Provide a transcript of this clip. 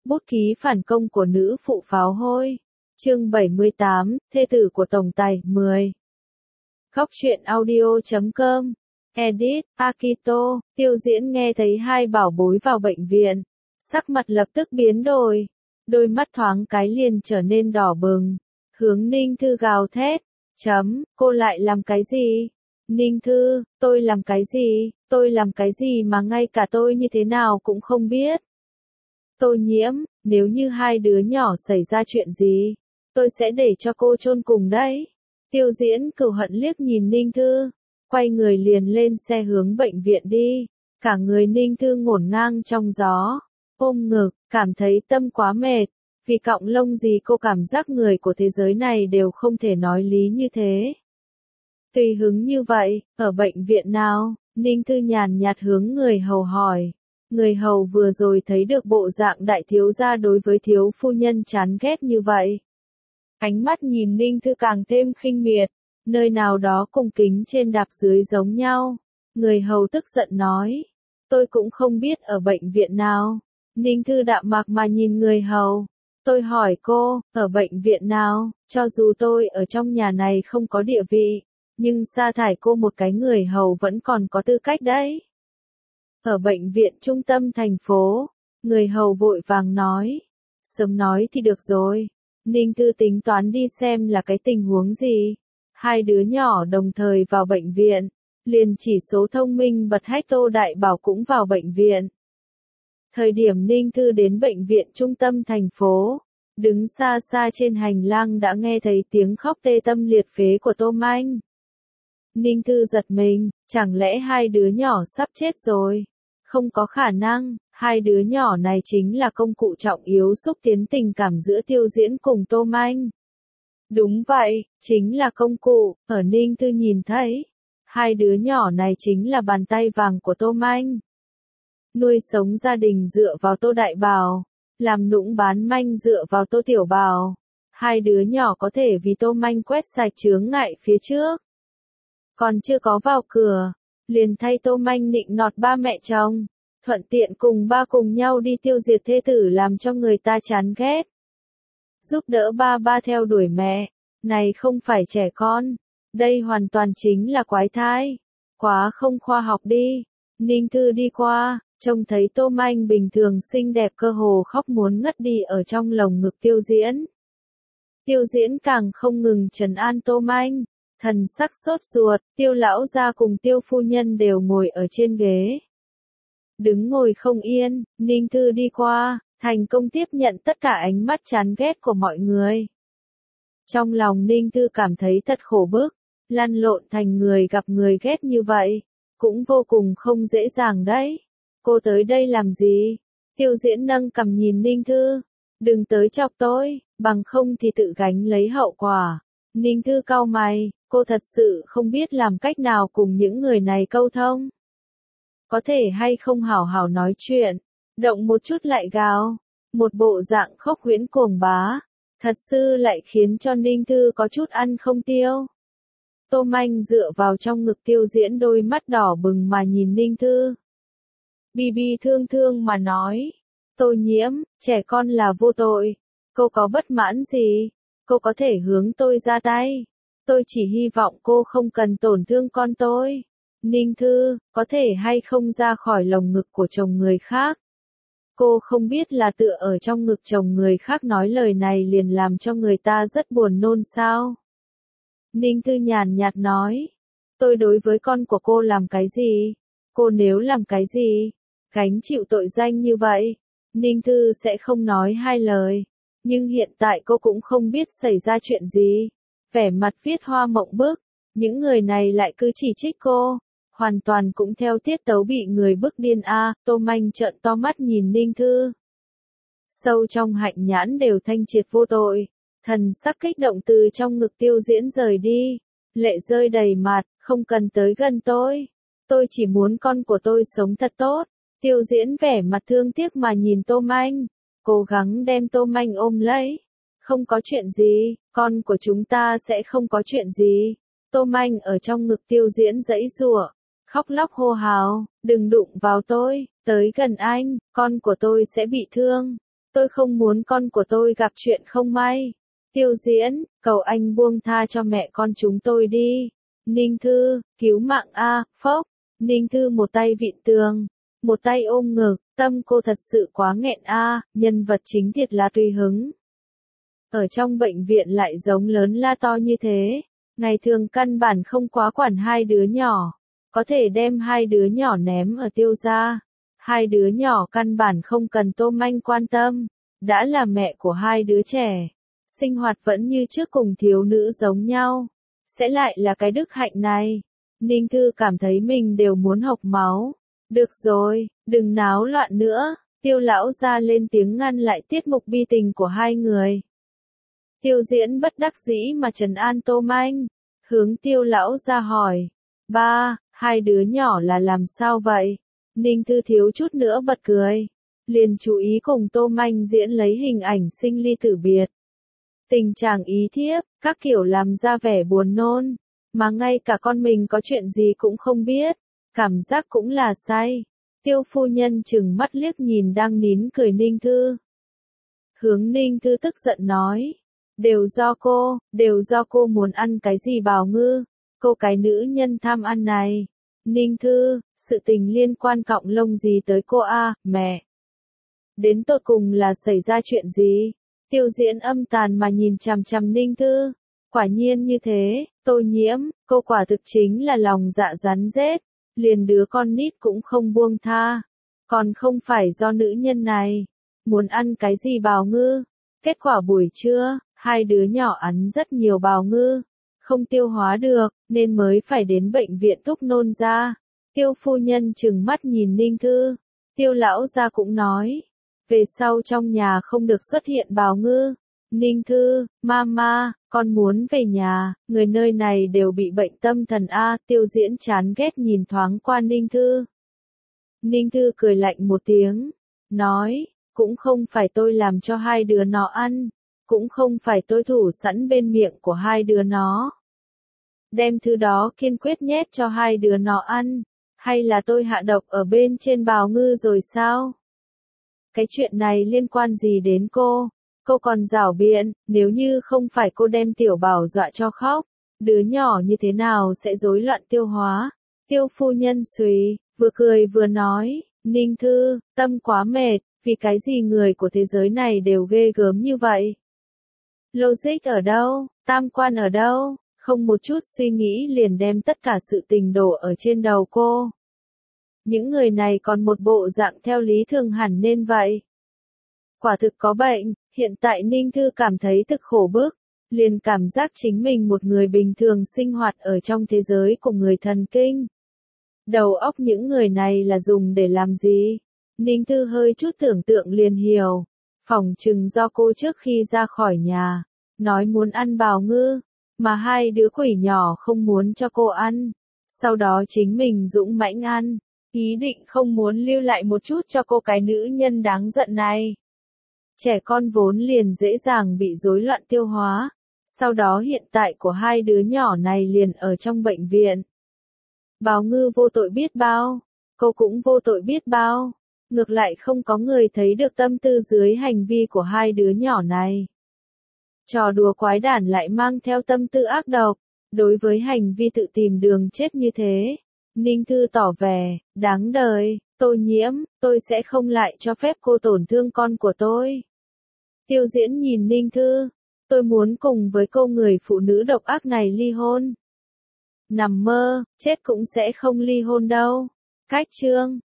Bút ký phản công của nữ phụ pháo hôi. Chương 78, thê tử của tổng tài, 10. Khóc chuyện audio.com. Edit, Akito. Tiêu Diễn nghe thấy hai bảo bối vào bệnh viện. Sắc mặt lập tức biến đổi. Đôi mắt thoáng cái liền trở nên đỏ bừng. Hướng Ninh Thư gào thét. Cô lại làm cái gì? Ninh Thư, tôi làm cái gì? Tôi làm cái gì mà ngay cả tôi như thế nào cũng không biết? Tô Nhiễm, nếu như hai đứa nhỏ xảy ra chuyện gì, tôi sẽ để cho cô chôn cùng đấy. Tiêu Diễn cừu hận liếc nhìn Ninh Thư, quay người liền lên xe hướng bệnh viện đi. Cả người Ninh Thư ngổn ngang trong gió, ôm ngực, cảm thấy tâm quá mệt. Vì cọng lông gì cô cảm giác người của thế giới này đều không thể nói lý như thế. Tùy hứng như vậy, ở bệnh viện nào? Ninh Thư nhàn nhạt hướng người hầu hỏi. Người hầu vừa rồi thấy được bộ dạng đại thiếu gia đối với thiếu phu nhân chán ghét như vậy. Ánh mắt nhìn Ninh Thư càng thêm khinh miệt, nơi nào đó cùng kính trên đạp dưới giống nhau. Người hầu tức giận nói, tôi cũng không biết ở bệnh viện nào. Ninh Thư đạm mạc mà nhìn người hầu. Tôi hỏi cô, ở bệnh viện nào? Cho dù tôi ở trong nhà này không có địa vị, nhưng sa thải cô một cái người hầu vẫn còn có tư cách đấy. Ở bệnh viện trung tâm thành phố, người hầu vội vàng nói. Sớm nói thì được rồi. Ninh Thư tính toán đi xem là cái tình huống gì. Hai đứa nhỏ đồng thời vào bệnh viện, liền chỉ số thông minh bật hách Tô Đại Bảo cũng vào bệnh viện. Thời điểm Ninh Thư đến bệnh viện trung tâm thành phố, đứng xa xa trên hành lang đã nghe thấy tiếng khóc tê tâm liệt phế của Tô Manh. Ninh Thư giật mình, chẳng lẽ hai đứa nhỏ sắp chết rồi? Không có khả năng, hai đứa nhỏ này chính là công cụ trọng yếu xúc tiến tình cảm giữa Tiêu Diễn cùng Tô Manh. Đúng vậy, chính là công cụ, ở Ninh Thư nhìn thấy. Hai đứa nhỏ này chính là bàn tay vàng của Tô Manh. Nuôi sống gia đình dựa vào Tô Đại Bảo, làm nũng bán manh dựa vào Tô Tiểu Bảo. Hai đứa nhỏ có thể vì Tô Manh quét sạch chướng ngại phía trước. Còn chưa có vào cửa, liền thay Tô Manh nịnh nọt ba mẹ chồng, thuận tiện cùng ba cùng nhau đi tiêu diệt thê tử làm cho người ta chán ghét. Giúp đỡ ba theo đuổi mẹ, này không phải trẻ con, đây hoàn toàn chính là quái thai, quá không khoa học đi. Ninh Thư đi qua, trông thấy Tô Manh bình thường xinh đẹp cơ hồ khóc muốn ngất đi ở trong lồng ngực Tiêu Diễn. Tiêu Diễn càng không ngừng trấn an Tô Manh. Thần sắc sốt ruột, Tiêu lão gia cùng Tiêu phu nhân đều ngồi ở trên ghế. Đứng ngồi không yên, Ninh Thư đi qua, thành công tiếp nhận tất cả ánh mắt chán ghét của mọi người. Trong lòng Ninh Thư cảm thấy thật khổ bức, lăn lộn thành người gặp người ghét như vậy, cũng vô cùng không dễ dàng đấy. Cô tới đây làm gì? Tiêu Diễn nâng cằm nhìn Ninh Thư. Đừng tới chọc tôi, bằng không thì tự gánh lấy hậu quả. Ninh Thư cau mày, cô thật sự không biết làm cách nào cùng những người này câu thông. Có thể hay không hảo hảo nói chuyện, động một chút lại gào, một bộ dạng khốc huyễn cuồng bá, thật sự lại khiến cho Ninh Thư có chút ăn không tiêu. Tô Manh dựa vào trong ngực Tiêu Diễn, đôi mắt đỏ bừng mà nhìn Ninh Thư. Bi thương thương mà nói, Tô Nhiễm, trẻ con là vô tội, cô có bất mãn gì, cô có thể hướng tôi ra tay. Tôi chỉ hy vọng cô không cần tổn thương con tôi. Ninh Thư, có thể hay không ra khỏi lồng ngực của chồng người khác. Cô không biết là tựa ở trong ngực chồng người khác nói lời này liền làm cho người ta rất buồn nôn sao? Ninh Thư nhàn nhạt nói. Tôi đối với con của cô làm cái gì? Cô nếu làm cái gì? Gánh chịu tội danh như vậy, Ninh Thư sẽ không nói hai lời. Nhưng hiện tại cô cũng không biết xảy ra chuyện gì. Vẻ mặt viết hoa mộng bức, những người này lại cứ chỉ trích cô, hoàn toàn cũng theo tiết tấu bị người bức điên a. Tô Manh trợn to mắt nhìn Ninh Thư. Sâu trong hạnh nhãn đều thanh triệt vô tội, thần sắc kích động từ trong ngực Tiêu Diễn rời đi, lệ rơi đầy mặt, không cần tới gần tôi chỉ muốn con của tôi sống thật tốt. Tiêu Diễn vẻ mặt thương tiếc mà nhìn Tô Manh, cố gắng đem Tô Manh ôm lấy. Không có chuyện gì, con của chúng ta sẽ không có chuyện gì. Tô Manh ở trong ngực Tiêu Diễn giãy giụa, khóc lóc hô hào, đừng đụng vào tôi, tới gần anh, con của tôi sẽ bị thương. tôi không muốn con của tôi gặp chuyện không may. Tiêu Diễn, cầu anh buông tha cho mẹ con chúng tôi đi. Ninh Thư, cứu mạng a, phốc. Ninh Thư một tay vịn tường, một tay ôm ngực, tâm cô thật sự quá nghẹn a, nhân vật chính thiệt là tùy hứng. Ở trong bệnh viện lại giống lớn la to như thế, ngày thường căn bản không quá quản hai đứa nhỏ, có thể đem hai đứa nhỏ ném ở Tiêu gia. Hai đứa nhỏ căn bản không cần Tô Manh quan tâm, đã là mẹ của hai đứa trẻ, sinh hoạt vẫn như trước cùng thiếu nữ giống nhau, sẽ lại là cái đức hạnh này. Ninh Thư cảm thấy mình đều muốn hộc máu. Được rồi, đừng náo loạn nữa, Tiêu lão gia lên tiếng ngăn lại tiết mục bi tình của hai người. Tiêu Diễn bất đắc dĩ mà trấn an Tô Manh, hướng Tiêu lão gia hỏi, ba, hai đứa nhỏ là làm sao vậy? Ninh Thư thiếu chút nữa bật cười, liền chú ý cùng Tô Manh diễn lấy hình ảnh sinh ly tử biệt. Tình trạng ý thiếp, các kiểu làm ra vẻ buồn nôn, mà ngay cả con mình có chuyện gì cũng không biết, cảm giác cũng là say. Tiêu phu nhân chừng mắt liếc nhìn đang nín cười Ninh Thư. Hướng Ninh Thư tức giận nói, đều do cô muốn ăn cái gì bào ngư, cô cái nữ nhân tham ăn này. Ninh Thư, sự tình liên quan cọng lông gì tới cô a, mẹ? Đến tột cùng là xảy ra chuyện gì? Tiêu Diễn âm tàn mà nhìn chằm chằm Ninh Thư. Quả nhiên như thế, Tô Nhiễm, cô quả thực chính là lòng dạ rắn rết, liền đứa con nít cũng không buông tha. Còn không phải do nữ nhân này, muốn ăn cái gì bào ngư. Kết quả buổi trưa, hai đứa nhỏ ăn rất nhiều bào ngư, không tiêu hóa được, nên mới phải đến bệnh viện túc nôn ra. Tiêu phu nhân trừng mắt nhìn Ninh Thư. Tiêu lão gia cũng nói, về sau trong nhà không được xuất hiện bào ngư. Ninh Thư, mama, con muốn về nhà, người nơi này đều bị bệnh tâm thần a. Tiêu Diễn chán ghét nhìn thoáng qua Ninh Thư. Ninh Thư cười lạnh một tiếng, nói, cũng không phải tôi làm cho hai đứa nó ăn, cũng không phải tôi thủ sẵn bên miệng của hai đứa nó. Đem thứ đó kiên quyết nhét cho hai đứa nó ăn, hay là tôi hạ độc ở bên trên bào ngư rồi sao? Cái chuyện này liên quan gì đến cô? Cô còn giảo biện, nếu như không phải cô đem Tiểu Bảo dọa cho khóc, đứa nhỏ như thế nào sẽ rối loạn tiêu hóa? Tiêu phu nhân suy, vừa cười vừa nói, Ninh Thư, tâm quá mệt, vì cái gì người của thế giới này đều ghê gớm như vậy? Logic ở đâu? Tam quan ở đâu? Không một chút suy nghĩ liền đem tất cả sự tình đổ ở trên đầu cô. Những người này còn một bộ dạng theo lý thường hẳn nên vậy. Quả thực có bệnh, hiện tại Ninh Thư cảm thấy thực khổ bức, liền cảm giác chính mình một người bình thường sinh hoạt ở trong thế giới của người thần kinh. Đầu óc những người này là dùng để làm gì? Ninh Thư hơi chút tưởng tượng liền hiểu. Phỏng chừng do cô trước khi ra khỏi nhà, nói muốn ăn bào ngư, mà hai đứa quỷ nhỏ không muốn cho cô ăn. Sau đó chính mình dũng mãnh ăn, ý định không muốn lưu lại một chút cho cô cái nữ nhân đáng giận này. Trẻ con vốn liền dễ dàng bị rối loạn tiêu hóa, sau đó hiện tại của hai đứa nhỏ này liền ở trong bệnh viện. Bào ngư vô tội biết bao, cô cũng vô tội biết bao, ngược lại không có người thấy được tâm tư dưới hành vi của hai đứa nhỏ này. Trò đùa quái đản lại mang theo tâm tư ác độc, đối với hành vi tự tìm đường chết như thế. Ninh Thư tỏ vẻ, đáng đời, Tô Nhiễm, tôi sẽ không lại cho phép cô tổn thương con của tôi. Tiêu Diễn nhìn Ninh Thư, tôi muốn cùng với cô người phụ nữ độc ác này ly hôn. Nằm mơ, chết cũng sẽ không ly hôn đâu. Cách chương